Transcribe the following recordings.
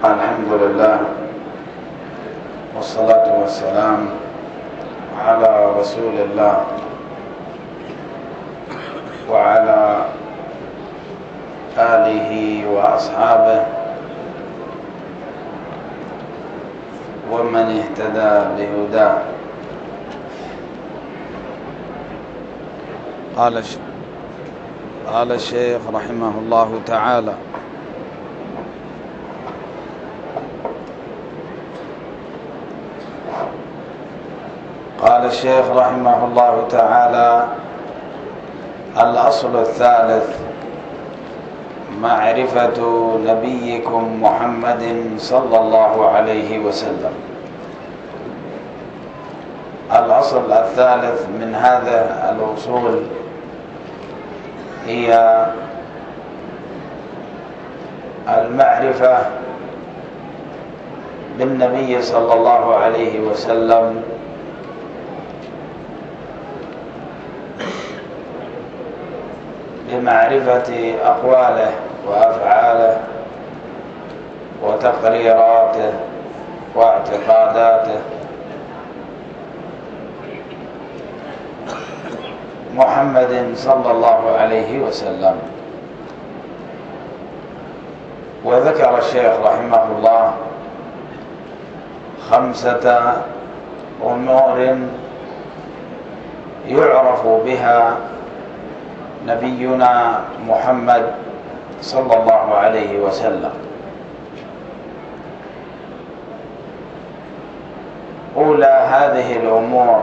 الحمد لله والصلاة والسلام على رسول الله وعلى آله وأصحابه ومن اهتدى بهداه. قال الشيخ رحمه الله تعالى: قال الشيخ رحمه الله تعالى: الأصل الثالث معرفة نبيكم محمد صلى الله عليه وسلم. الأصل الثالث من هذا الأصول هي المعرفة بالنبي صلى الله عليه وسلم بمعرفة أقواله وأفعاله وتقريراته واعتقاداته محمد صلى الله عليه وسلم. وذكر الشيخ رحمه الله 5 أمور يعرف بها نبينا محمد صلى الله عليه وسلم. أولى هذه الأمور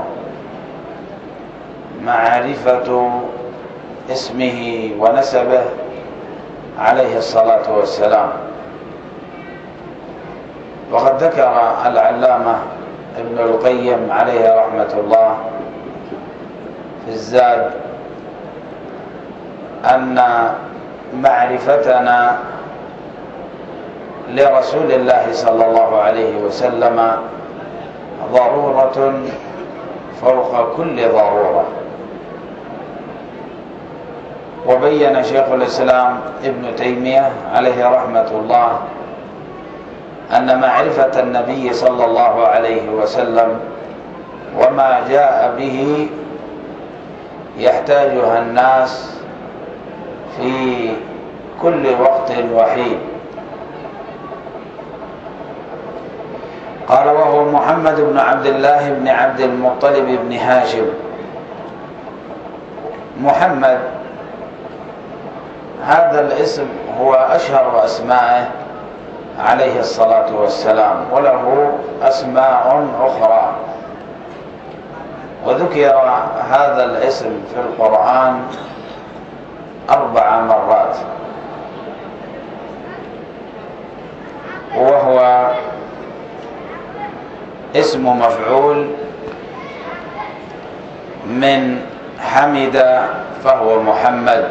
معرفة اسمه ونسبه عليه الصلاة والسلام. وقد ذكر العلامة ابن القيم عليه رحمة الله في الزاد أن معرفتنا لرسول الله صلى الله عليه وسلم ضرورة فوق كل ضرورة. وبين شيخ الإسلام ابن تيمية عليه رحمة الله أن معرفة النبي صلى الله عليه وسلم وما جاء به يحتاجها الناس في كل وقت وحين. قال: وهو محمد بن عبد الله بن عبد المطلب بن هاشم. محمد هذا الاسم هو أشهر أسمائه عليه الصلاة والسلام، وله أسماء أخرى، وذكر هذا الاسم في القرآن 4 مرات، وهو اسم مفعول من حمد فهو محمد،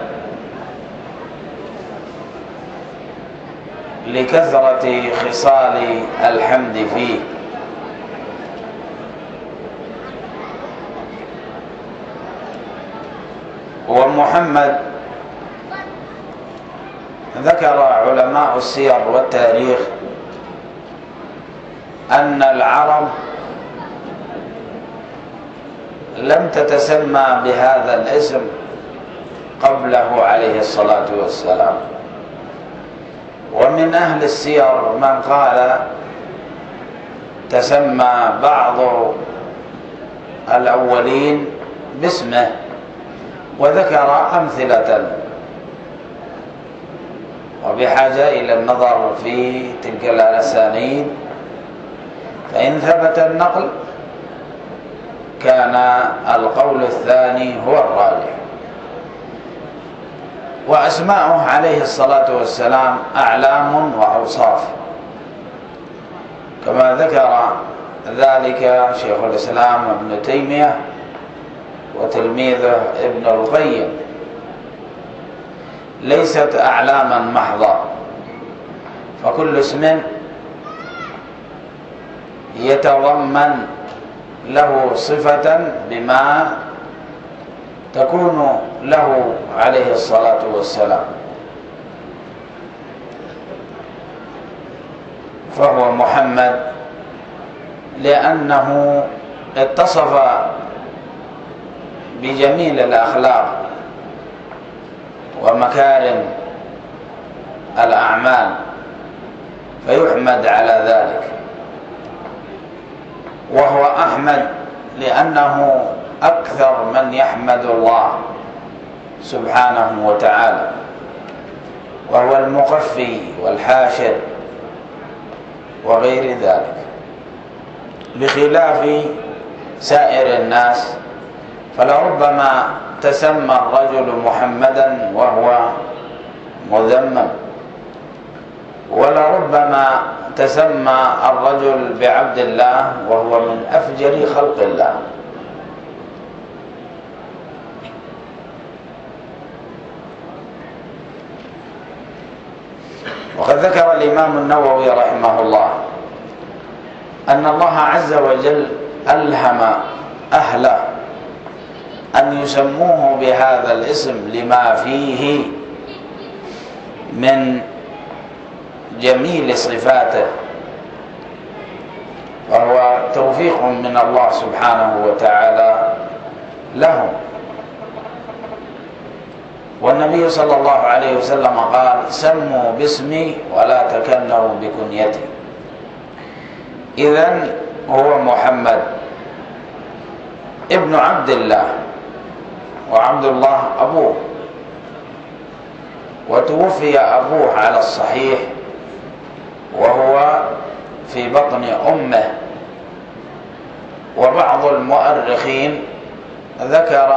لكثرة خصال الحمد فيه. ومحمد ذكر علماء السير والتاريخ أن العرب لم تتسمى بهذا الاسم قبله عليه الصلاة والسلام. ومن أهل السير من قال تسمى بعض الأولين باسمه، وذكر أمثلة، وبحاجة إلى النظر في تلك الأسانيد، فإن ثبت النقل كان القول الثاني هو الراجح. وأسماؤه عليه الصلاة والسلام أعلام وأوصاف، كما ذكر ذلك شيخ الإسلام ابن تيمية وتلميذه ابن القيم. ليست أعلاما محضة، فكل اسم يتضمن له صفة بما تكون له عليه الصلاة والسلام. فهو محمد، لأنه اتصف بجميل الأخلاق ومكارم الأعمال فيحمد على ذلك. وهو أحمد لأنه أكثر من يحمد الله سبحانه وتعالى، وهو المقفي والحاشر وغير ذلك، بخلاف سائر الناس، فلربما تسمى الرجل محمدا وهو مذمم، ولربما تسمى الرجل بعبد الله وهو من أفجر خلق الله. وقد ذكر الإمام النووي رحمه الله أن الله عز وجل ألهم أهله أن يسموه بهذا الاسم لما فيه من جميل صفاته، وهو توفيق من الله سبحانه وتعالى لهم. والنبي صلى الله عليه وسلم قال: سموا باسمي ولا تكنوا بكنيتي. إذن هو محمد ابن عبد الله، وعبد الله أبوه، وتوفي أبوه على الصحيح وهو في بطن أمه. وبعض المؤرخين ذكر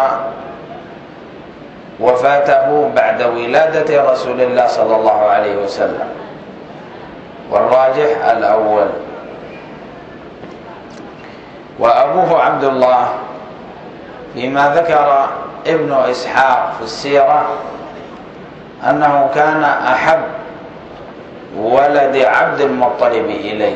وفاته بعد ولادة رسول الله صلى الله عليه وسلم، والراجح الأول. وأبوه عبد الله فيما ذكر ابن إسحاق في السيرة أنه كان أحب ولد عبد المطلب إليه،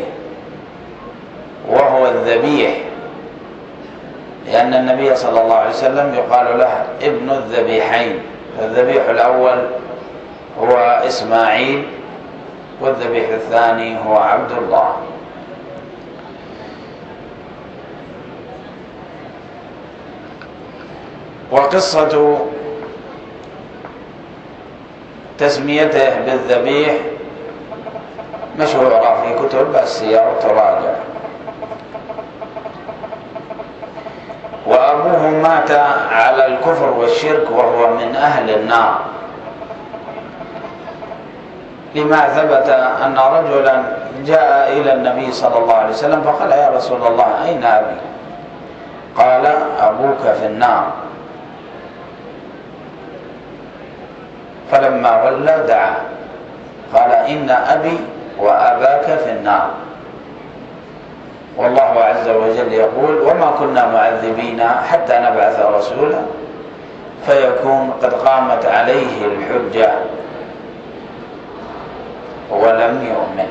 وهو الذبيح، لأن النبي صلى الله عليه وسلم يقال له ابن الذبيحين، فالذبيح الأول هو إسماعيل، والذبيح الثاني هو عبد الله. وقصة تسميته بالذبيح مشهورة في كتب السير تراجع. وأبوه مات على الكفر والشرك وهو من أهل النار، لما ثبت أن رجلا جاء إلى النبي صلى الله عليه وسلم فقال: يا رسول الله أين أبي؟ قال: أبوك في النار. فلما ولى دعا قال: إن أبي وأباك في النار. والله عز وجل يقول: وما كنا معذبين حتى نبعث رسولا فيكون قد قامت عليه الحجة ولم يؤمن.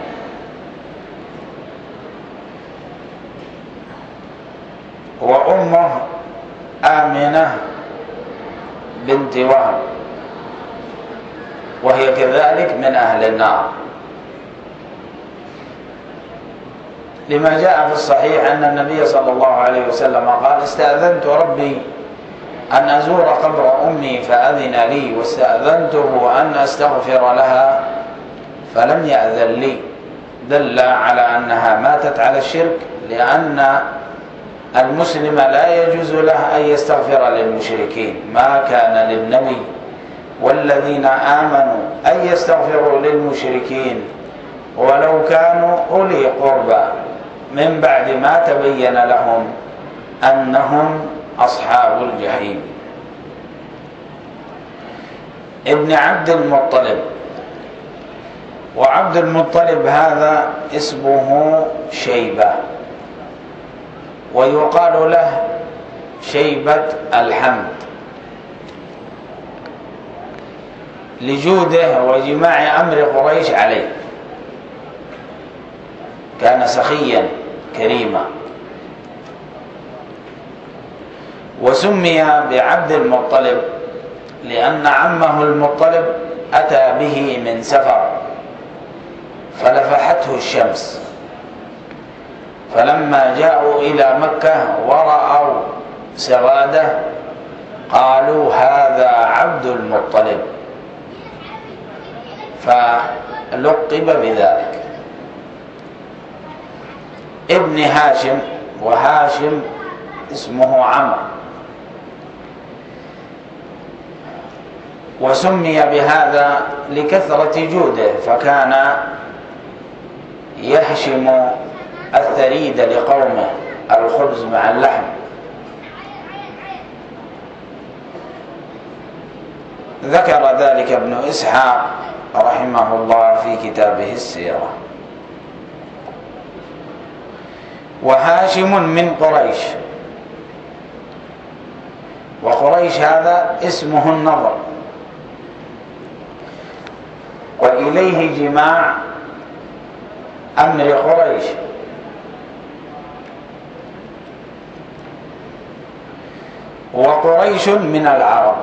وأمه آمنة بنت وهب، وهي كذلك من أهل النار، لما جاء في الصحيح أن النبي صلى الله عليه وسلم قال: استأذنت ربي أن أزور قبر أمي فأذن لي، واستأذنته أن أستغفر لها فلم يأذن لي. دل على أنها ماتت على الشرك، لأن المسلم لا يجوز له أن يستغفر للمشركين، ما كان للنبي والذين آمنوا أن يستغفروا للمشركين ولو كانوا أولي قربى من بعد ما تبين لهم أنهم أصحاب الجحيم. ابن عبد المطلب. وعبد المطلب هذا اسمه شيبة، ويقال له شيبة الحمد، لجوده وجماع أمر قريش عليه، كان سخيا كريما. وسمي بعبد المطلب لأن عمه المطلب أتى به من سفر فلفحته الشمس، فلما جاءوا إلى مكة ورأوا سواده قالوا هذا عبد المطلب، فلقب بذلك. ابن هاشم، وهاشم اسمه عمرو، وسمي بهذا لكثرة جوده، فكان يهشم الثريد لقومه، الخبز مع اللحم. ذكر ذلك ابن إسحاق رحمه الله في كتابه السيرة. وهاشم من قريش، وقريش هذا اسمه النضر، وإليه جماع أمر قريش. وقريش من العرب،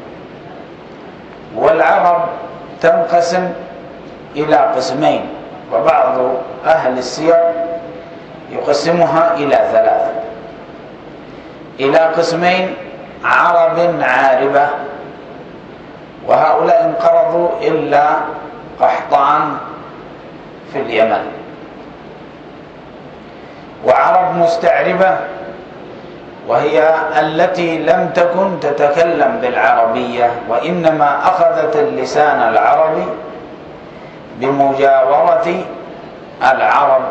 والعرب تنقسم إلى قسمين، وبعض أهل السير يقسمها إلى ثلاثة، إلى قسمين: عرب عاربة، وهؤلاء انقرضوا إلا قحطان في اليمن، وعرب مستعربة، وهي التي لم تكن تتكلم بالعربية، وإنما أخذت اللسان العربي بمجاورة العرب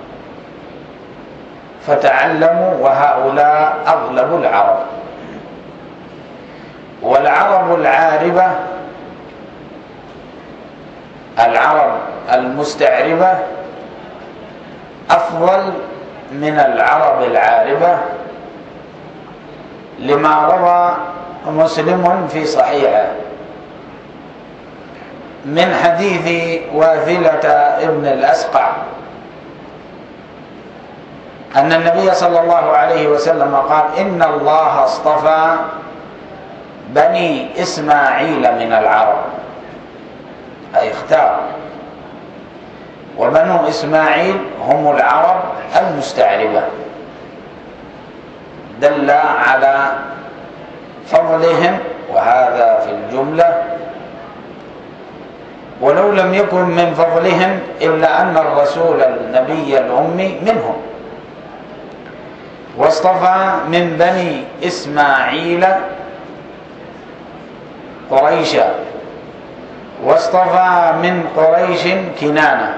فتعلموا، وهؤلاء أغلب العرب. والعرب العاربة، العرب المستعربة أفضل من العرب العاربة، لما روى مسلم في صحيحه من حديث واثلة ابن الأسقع أن النبي صلى الله عليه وسلم قال: إن الله اصطفى بني إسماعيل من العرب، أي اختار، وبنو إسماعيل هم العرب المستعربة، دل على فضلهم، وهذا في الجملة، ولو لم يكن من فضلهم إلا أن الرسول النبي الأمي منهم. واصطفى من بني إسماعيل قريشا، واصطفى من قريش كنانة،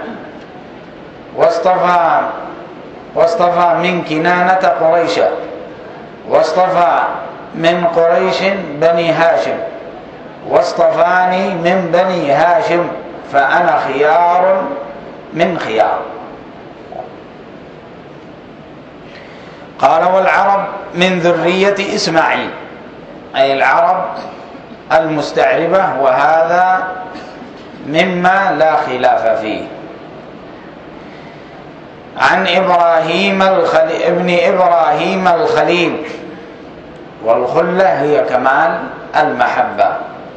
واصطفى من كنانة قريشا، واصطفى من قريش بني هاشم، واصطفاني من بني هاشم، فأنا خيار من خيار. قال: والعرب من ذرية إسماعيل، أي العرب المستعربة، وهذا مما لا خلاف فيه. عن ابن إبراهيم الخليل، والخلة هي كمال المحبة،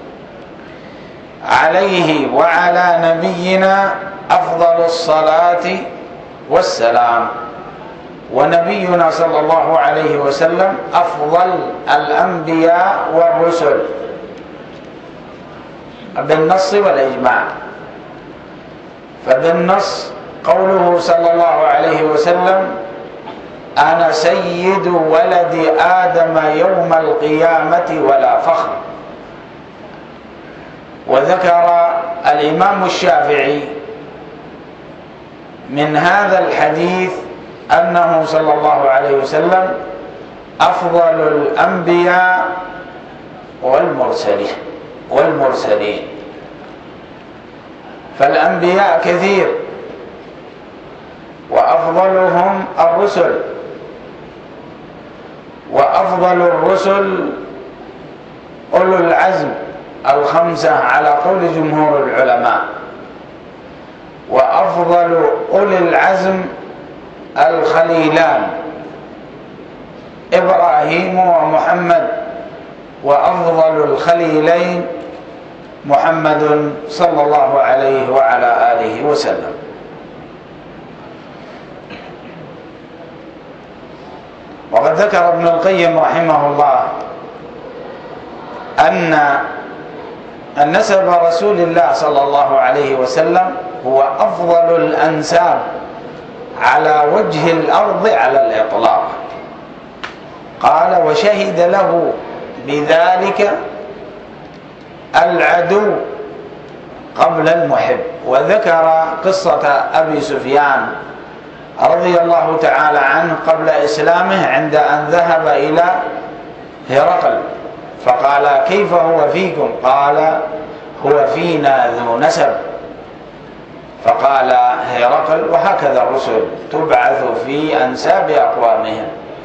عليه وعلى نبينا أفضل الصلاة والسلام. ونبينا صلى الله عليه وسلم أفضل الأنبياء والرسل بالنص والإجماع. فبالنص قوله صلى الله عليه وسلم: أنا سيد ولد آدم يوم القيامة ولا فخر. وذكر الإمام الشافعي من هذا الحديث أنه صلى الله عليه وسلم أفضل الأنبياء والمرسلين. فالأنبياء كثير، وأفضلهم الرسل، وأفضل الرسل أولو العزم الخمسة على قول جمهور العلماء، وأفضل أولي العزم الخليلان إبراهيم ومحمد، وأفضل الخليلين محمد صلى الله عليه وعلى آله وسلم. وقد ذكر ابن القيم رحمه الله أن نسب رسول الله صلى الله عليه وسلم هو أفضل الأنساب على وجه الأرض على الإطلاق. قال: وشهد له بذلك العدو قبل المحب. وذكر قصة أبي سفيان رضي الله تعالى عنه قبل إسلامه عند أن ذهب إلى هرقل فقال: كيف هو فيكم؟ قال: هو فينا ذو نسب. فقال هرقل: وهكذا الرسل تبعث في أنساب أقوامهم.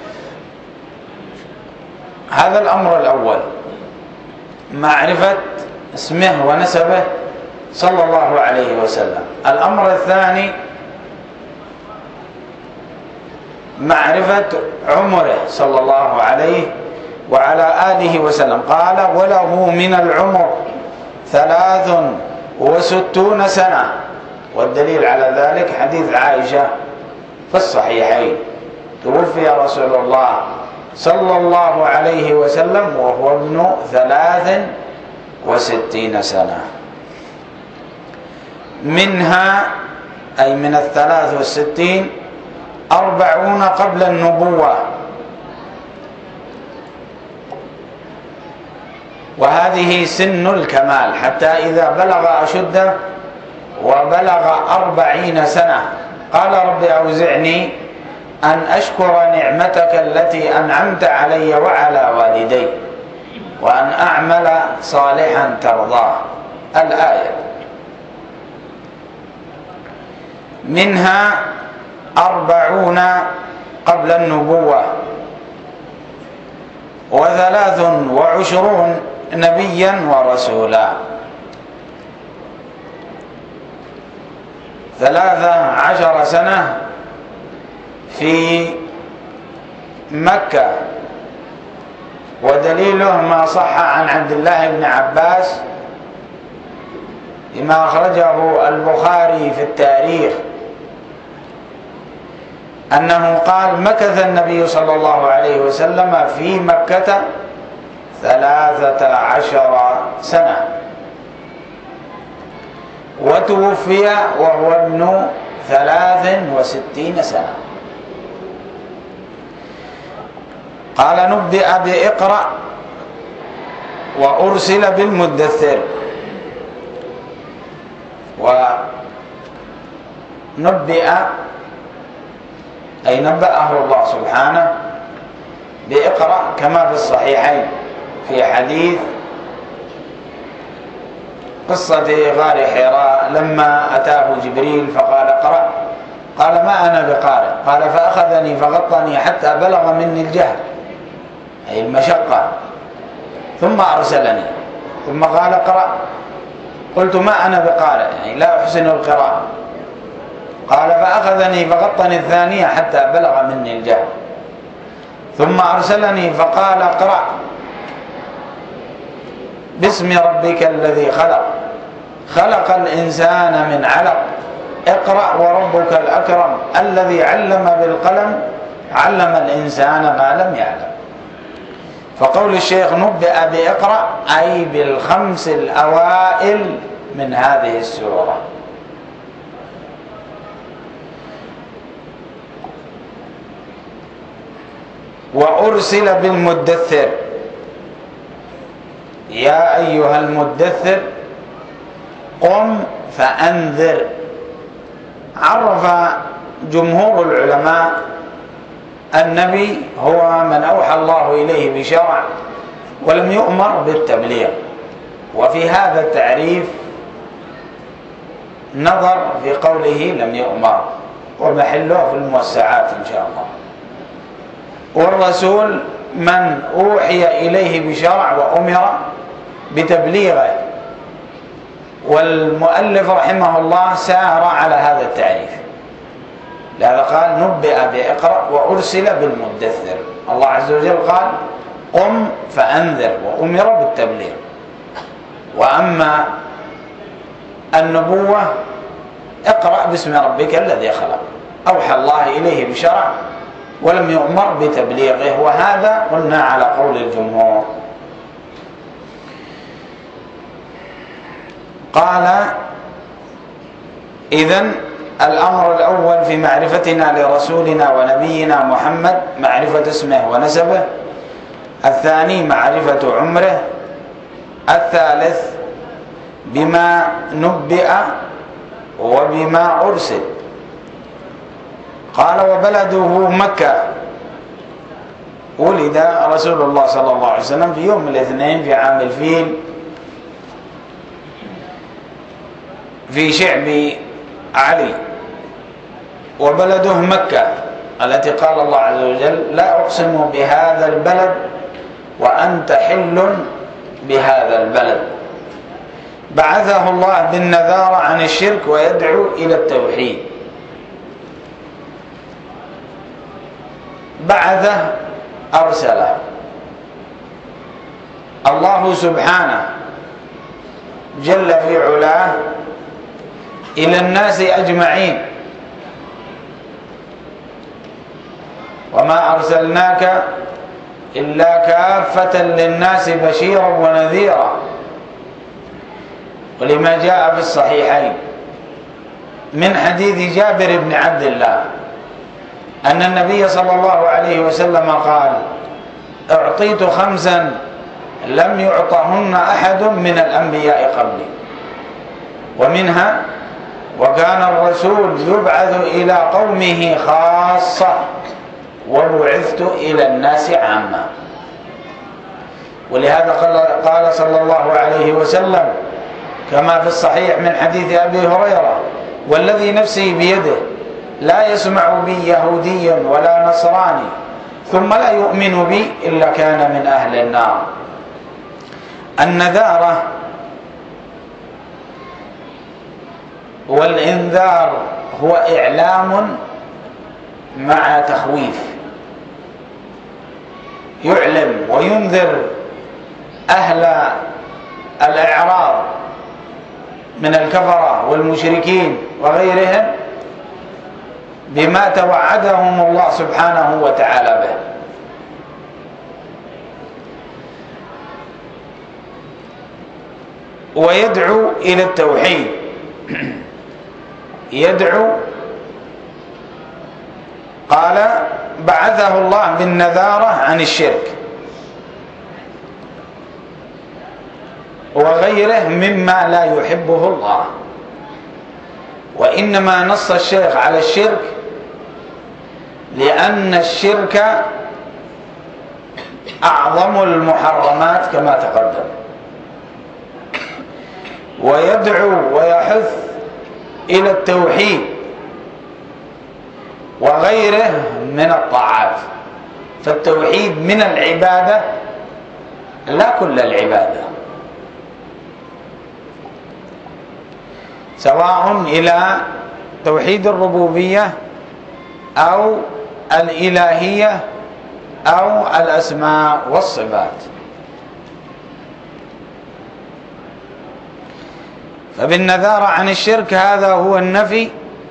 هذا الأمر الأول، معرفة اسمه ونسبه صلى الله عليه وسلم. الأمر الثاني معرفة عمره صلى الله عليه وعلى آله وسلم. قال: وله من العمر 63 سنة. والدليل على ذلك حديث عائشة في الصحيحين: توفي رسول الله صلى الله عليه وسلم وهو ابن 63 سنة. منها أي من 63 40 قبل النبوة، وهذه سن الكمال، حتى إذا بلغ أشده وبلغ 40 سنة قال: رب أوزعني أن أشكر نعمتك التي أنعمت علي وعلى والدي وأن أعمل صالحا ترضاه. الآية. منها 40 قبل النبوة، 23 نبيا ورسولا. 13 سنة في مكة، ودليله ما صح عن عبد الله بن عباس لما أخرجه البخاري في التاريخ أنه قال: مكث النبي صلى الله عليه وسلم في مكة 13 سنة، وتوفي وهو ابن 63 سنة. قال: نبئ بإقرأ وأرسل بالمدثر. ونبئ أي نبأه الله سبحانه بإقرأ كما في الصحيحين في حديث قصة غار حراء لما أتاه جبريل فقال: اقرأ. قال: ما أنا بقارئ. قال: فأخذني فغطني حتى بلغ مني الجهل أي المشقة، ثم أرسلني ثم قال: اقرأ. قلت: ما أنا بقارئ يعني لا أحسن القراءة. قال: فأخذني فغطني الثانية حتى بلغ مني الجهل، ثم أرسلني فقال: اقرأ باسم ربك الذي خلق، خلق الإنسان من علق، اقرأ وربك الأكرم الذي علم بالقلم، علم الإنسان ما لم يعلم. فقول الشيخ نبئ بإقرأ أي بالخمس الأوائل من هذه السورة. وأرسل بالمدثر، يا أيها المدثر قم فأنذر. عرف جمهور العلماء النبي هو من أوحى الله إليه بشرع ولم يؤمر بالتبليغ، وفي هذا التعريف نظر في قوله لم يؤمر، ومحله في الموسعات إن شاء الله. والرسول من أوحي إليه بشرع وأمر بتبليغه، والمؤلف رحمه الله سار على هذا التعريف، لهذا قال نبئ بإقرأ وأرسل بالمدثر. الله عز وجل قال قم فأنذر وأمر بالتبليغ. وأما النبوة اقرأ باسم ربك الذي خلق، أوحى الله إليه بشرع ولم يؤمر بتبليغه، وهذا قلنا على قول الجمهور. قال: إذن الأمر الأول في معرفتنا لرسولنا ونبينا محمد معرفة اسمه ونسبه، الثاني معرفة عمره، الثالث بما نبئ وبما أرسل. قال: وبلده مكة. ولد رسول الله صلى الله عليه وسلم في يوم الاثنين في عام الفيل في شعب علي، وبلده مكة التي قال الله عز وجل: لا أقسم بهذا البلد وأنت حل بهذا البلد. بعثه الله بالنذارة عن الشرك ويدعو إلى التوحيد. بعثه أرسله الله سبحانه جل في علاه إلى الناس أجمعين: وما أرسلناك إلا كافة للناس بشيرا ونذيرا. ولما جاء في الصحيحين من حديث جابر بن عبد الله أن النبي صلى الله عليه وسلم قال: أعطيت 5 لم يعطهن أحد من الأنبياء قبلي، ومنها: وكان الرسول يبعث إلى قومه خاصة وبعثت إلى الناس عامة. ولهذا قال صلى الله عليه وسلم كما في الصحيح من حديث أبي هريرة: والذي نفسي بيده لا يسمع بي يهودي ولا نصراني ثم لا يؤمن بي إلا كان من أهل النار. النذارة والإنذار هو إعلام مع تخويف، يعلم وينذر أهل الإعراض من الكفرة والمشركين وغيرهم بما توعدهم الله سبحانه وتعالى به. ويدعو إلى التوحيد، يدعو. قال: بعثه الله بالنذارة عن الشرك وغيره مما لا يحبه الله. وإنما نص الشيخ على الشرك لأن الشرك أعظم المحرمات كما تقدم، ويدعو ويحث إلى التوحيد وغيره من الطاعات. فالتوحيد من العبادة لا كل العبادة، سواء إلى توحيد الربوبية أو الإلهية أو الأسماء والصفات. فبالنذارة عن الشرك هذا هو النفي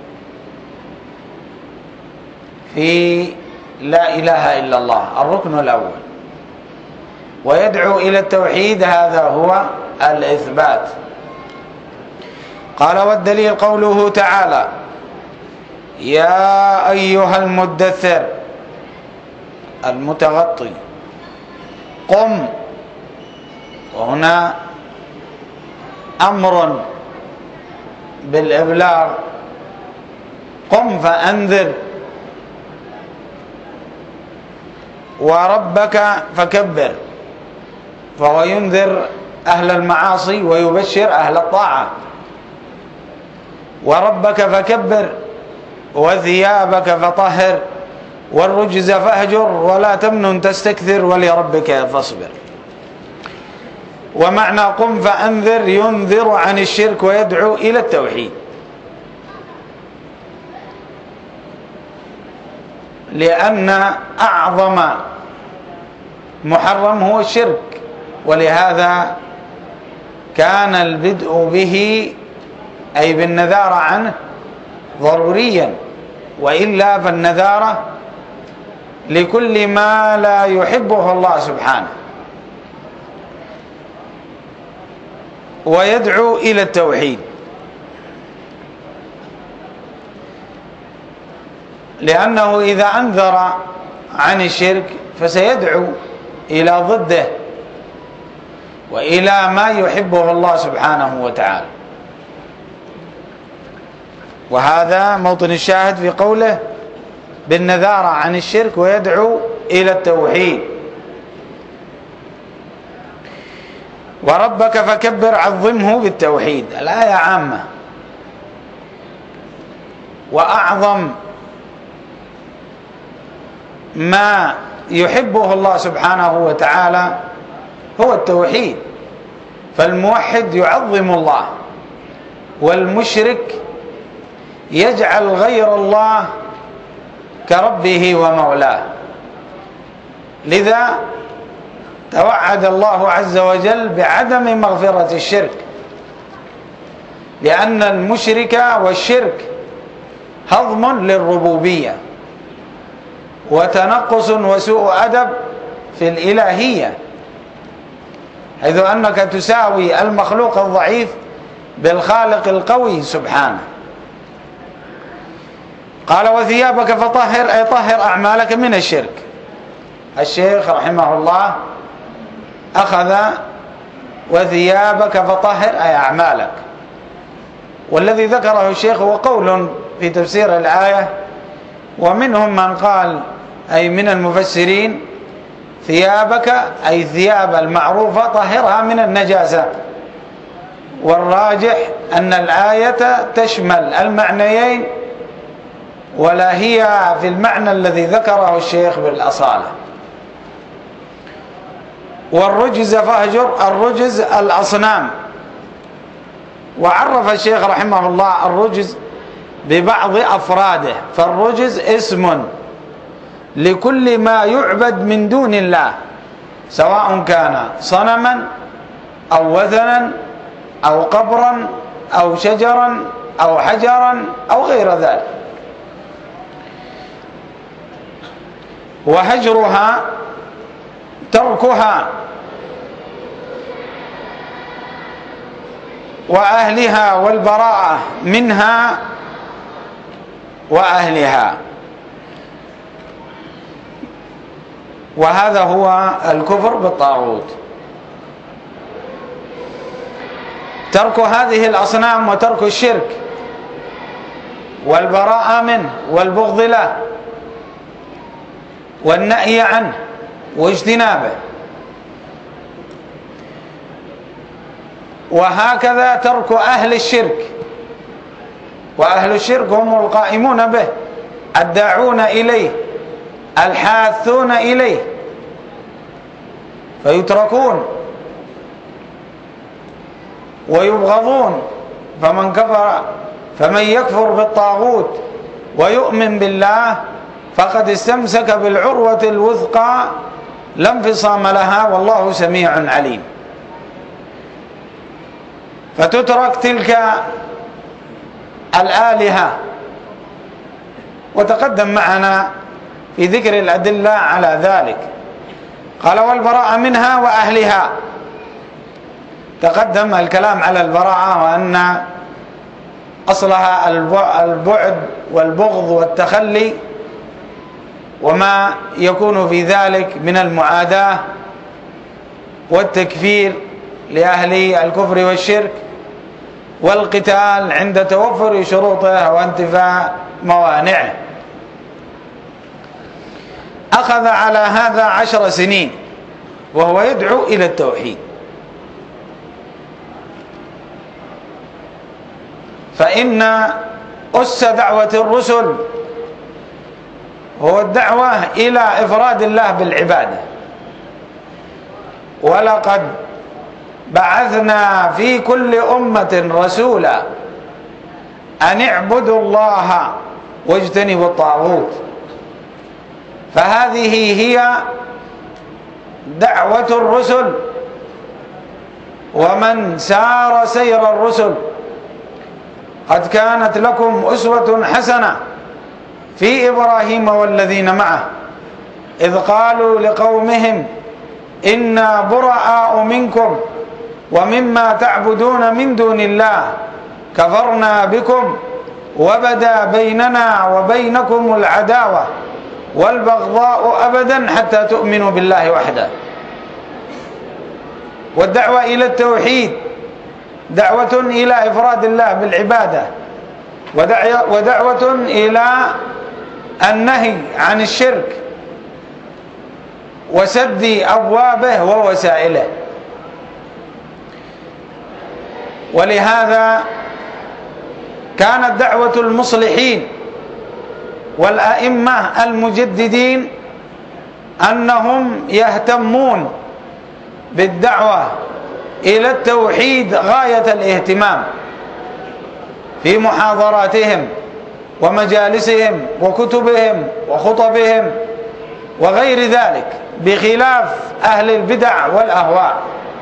في لا إله إلا الله، الركن الأول. ويدعو إلى التوحيد هذا هو الإثبات. قال: والدليل قوله تعالى: يا أيها المدثر المتغطي قم. وهنا أمر بالإبلاغ: قم فأنذر، وربك فكبر، فهو ينذر أهل المعاصي ويبشر أهل الطاعة. وربك فكبر، وثيابك فطهر، والرجز فاهجر، ولا تمنن تستكثر، ولربك فاصبر. ومعنى قم فأنذر ينذر عن الشرك ويدعو إلى التوحيد، لأن أعظم محرم هو الشرك، ولهذا كان البدء به أي بالنذارة عنه ضروريا، وإلا فالنذارة لكل ما لا يحبه الله سبحانه، ويدعو إلى التوحيد، لأنه إذا أنذر عن الشرك فسيدعو إلى ضده وإلى ما يحبه الله سبحانه وتعالى. وهذا موطن الشاهد في قوله بالنذارة عن الشرك ويدعو إلى التوحيد. وربك فكبر عظمه بالتوحيد، الآية عامة، وأعظم ما يحبه الله سبحانه وتعالى هو التوحيد، فالموحد يعظم الله، والمشرك يجعل غير الله كربه ومولاه. لذا توعد الله عز وجل بعدم مغفرة الشرك، لأن المشرك والشرك هضم للربوبية وتنقص وسوء أدب في الإلهية، حيث أنك تساوي المخلوق الضعيف بالخالق القوي سبحانه. قال وثيابك فطهر، أي طهر أعمالك من الشرك. الشيخ رحمه الله أخذ وثيابك فطهر أي أعمالك، والذي ذكره الشيخ هو قول في تفسير الآية، ومنهم من قال أي من المفسرين ثيابك أي ثياب المعروفة طهرها من النجاسة. والراجح أن الآية تشمل المعنيين، ولا هي في المعنى الذي ذكره الشيخ بالأصالة. والرجز فاهجر، الرجز الأصنام. وعرف الشيخ رحمه الله الرجز ببعض أفراده، فالرجز اسم لكل ما يعبد من دون الله، سواء كان صنما أو وثنا أو قبرا أو شجرا أو حجرا أو غير ذلك. وهجرها تركها وأهلها والبراءة منها وأهلها، وهذا هو الكفر بالطاغوت. ترك هذه الأصنام وترك الشرك والبراءة منه والبغض له والنهي عنه واجتنابه. وهكذا ترك أهل الشرك، وأهل الشرك هم القائمون به، الداعون إليه، الحاثون إليه، فيتركون ويبغضون. فمن يكفر بالطاغوت ويؤمن بالله فقد استمسك بالعروة الوثقى لا انفصام لها، والله سميع عليم. فتترك تلك الآلهة، وتقدم معنا في ذكر الأدلة على ذلك. قال والبراءة منها وأهلها، تقدم الكلام على البراءة وأن أصلها البعد والبغض والتخلي، وما يكون في ذلك من المعاداة والتكفير لأهل الكفر والشرك، والقتال عند توفر شروطه وانتفاء موانعه. أخذ على هذا 10 سنين وهو يدعو إلى التوحيد، فإن أس دعوة الرسل هو الدعوة إلى إفراد الله بالعبادة. ولقد بعثنا في كل أمة رسولا أن اعبدوا الله واجتنبوا الطاغوت. فهذه هي دعوة الرسل، ومن سار سير الرسل. قد كانت لكم أسوة حسنة في إبراهيم والذين معه إذ قالوا لقومهم إنا براء منكم ومما تعبدون من دون الله كفرنا بكم وبدا بيننا وبينكم العداوة والبغضاء أبدا حتى تؤمنوا بالله وحده. والدعوة إلى التوحيد دعوة إلى إفراد الله بالعبادة، ودعوة إلى النهي عن الشرك وسد أبوابه ووسائله. ولهذا كانت دعوة المصلحين والأئمة المجددين أنهم يهتمون بالدعوة إلى التوحيد غاية الاهتمام في محاضراتهم ومجالسهم وكتبهم وخطبهم وغير ذلك، بخلاف أهل البدع والأهواء.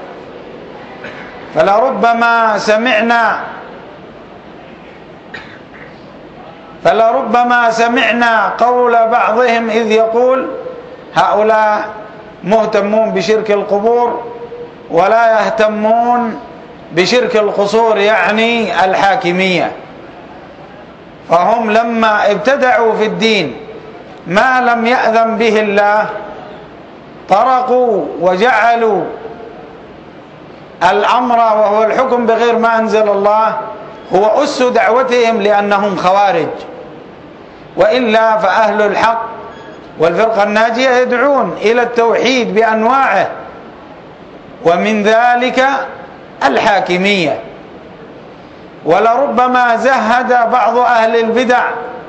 فلربما سمعنا قول بعضهم إذ يقول هؤلاء مهتمون بشرك القبور ولا يهتمون بشرك القصور، يعني الحاكمية. فهم لما ابتدعوا في الدين ما لم يأذن به الله طرقوا وجعلوا الأمر وهو الحكم بغير ما أنزل الله هو أس دعوتهم، لأنهم خوارج. وإلا فأهل الحق والفرقة الناجية يدعون إلى التوحيد بأنواعه، ومن ذلك الحاكمية. ولربما زهد بعض أهل البدع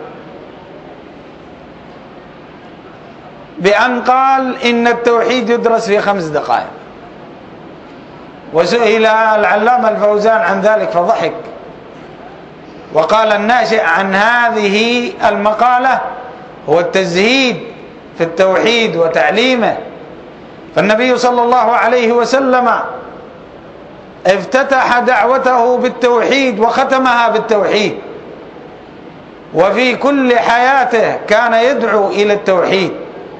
بأن قال إن التوحيد يدرس في 5 دقائق، وسئل العلامة الفوزان عن ذلك فضحك وقال الناشئ عن هذه المقالة هو التزهيد في التوحيد وتعليمه. فالنبي صلى الله عليه وسلم افتتح دعوته بالتوحيد وختمها بالتوحيد، وفي كل حياته كان يدعو إلى التوحيد.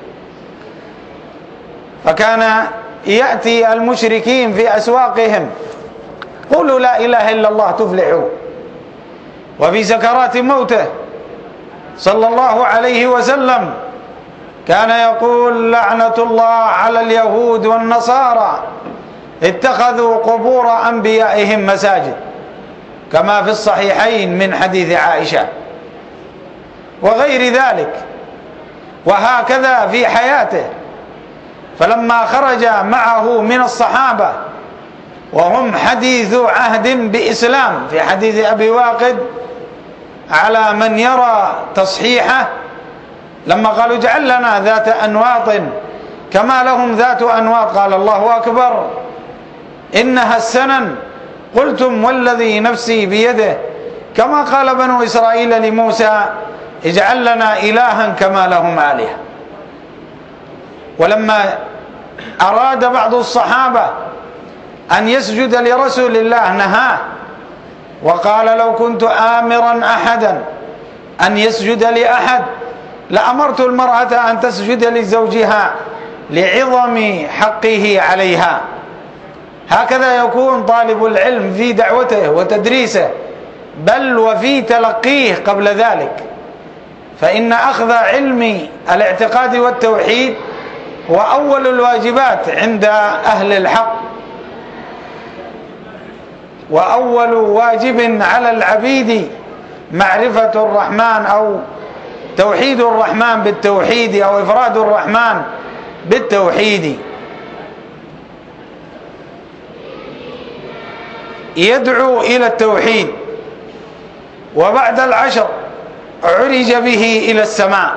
فكان يأتي المشركين في أسواقهم قولوا لا إله إلا الله تفلحوا. وفي سكرات موته صلى الله عليه وسلم كان يقول لعنة الله على اليهود والنصارى اتخذوا قبور أنبيائهم مساجد، كما في الصحيحين من حديث عائشة وغير ذلك. وهكذا في حياته، فلما خرج معه من الصحابة وهم حديث عهد بإسلام في حديث أبي واقد على من يرى تصحيحه، لما قالوا اجعل لنا ذات أنواط كما لهم ذات أنواط، قال الله أكبر إنها السنن، قلتم والذي نفسي بيده، كما قال بنو إسرائيل لموسى اجعل لنا إلها كما لهم آلهة. ولما أراد بعض الصحابة أن يسجد لرسول الله نهاه وقال لو كنت آمرا أحدا أن يسجد لأحد لأمرت المرأة أن تسجد لزوجها لعظم حقه عليها. هكذا يكون طالب العلم في دعوته وتدريسه، بل وفي تلقيه قبل ذلك. فإن أخذ علم الاعتقاد والتوحيد هو أول الواجبات عند أهل الحق، وأول واجب على العبيد معرفة الرحمن أو توحيد الرحمن بالتوحيد أو إفراد الرحمن بالتوحيد. يدعو إلى التوحيد، وبعد 10 عرج به إلى السماء،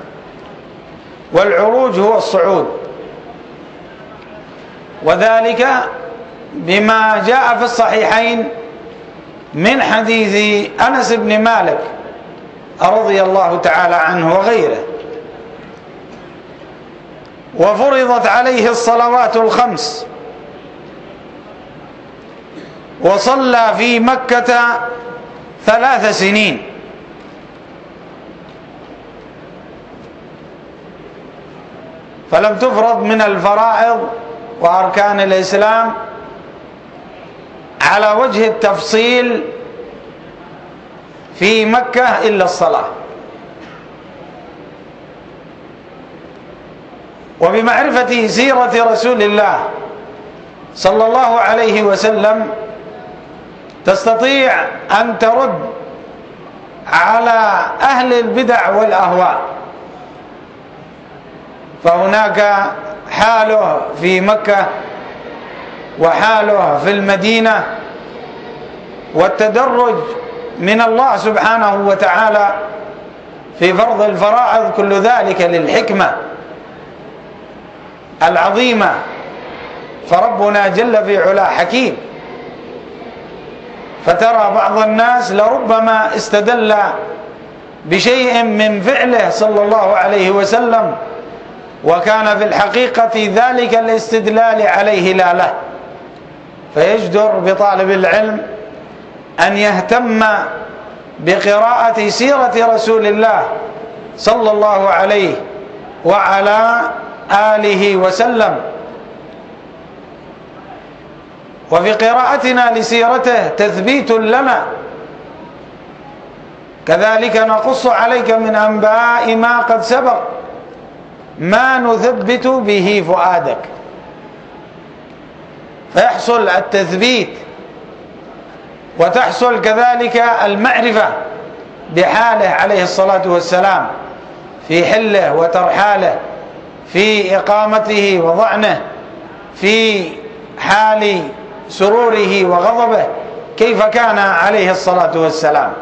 والعروج هو الصعود، وذلك بما جاء في الصحيحين من حديث أنس بن مالك رضي الله تعالى عنه وغيره. وفرضت عليه الصلوات ال5، وصلى في مكة 3 سنين. فلم تفرض من الفرائض وأركان الإسلام على وجه التفصيل في مكة إلا الصلاة. وبمعرفة سيرة رسول الله صلى الله عليه وسلم تستطيع أن ترد على أهل البدع والأهواء. فهناك حاله في مكة وحاله في المدينة، والتدرج من الله سبحانه وتعالى في فرض الفرائض، كل ذلك للحكمة العظيمة. فربنا جل في علاه حكيم، فترى بعض الناس لربما استدل بشيء من فعله صلى الله عليه وسلم وكان في الحقيقة ذلك الاستدلال عليه لا له. فيجدر بطالب العلم أن يهتم بقراءة سيرة رسول الله صلى الله عليه وعلى آله وسلم. وفي قراءتنا لسيرته تثبيت لنا، كذلك نقص عليك من أنباء ما قد سبق ما نثبت به فؤادك، فيحصل التثبيت وتحصل كذلك المعرفة بحاله عليه الصلاة والسلام، في حله وترحاله، في إقامته وضعنه، في حال سروره وغضبه، كيف كان عليه الصلاة والسلام.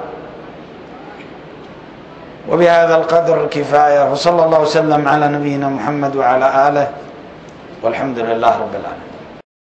وبهذا القدر كفاية، وصلى الله وسلم على نبينا محمد وعلى آله، والحمد لله رب العالمين.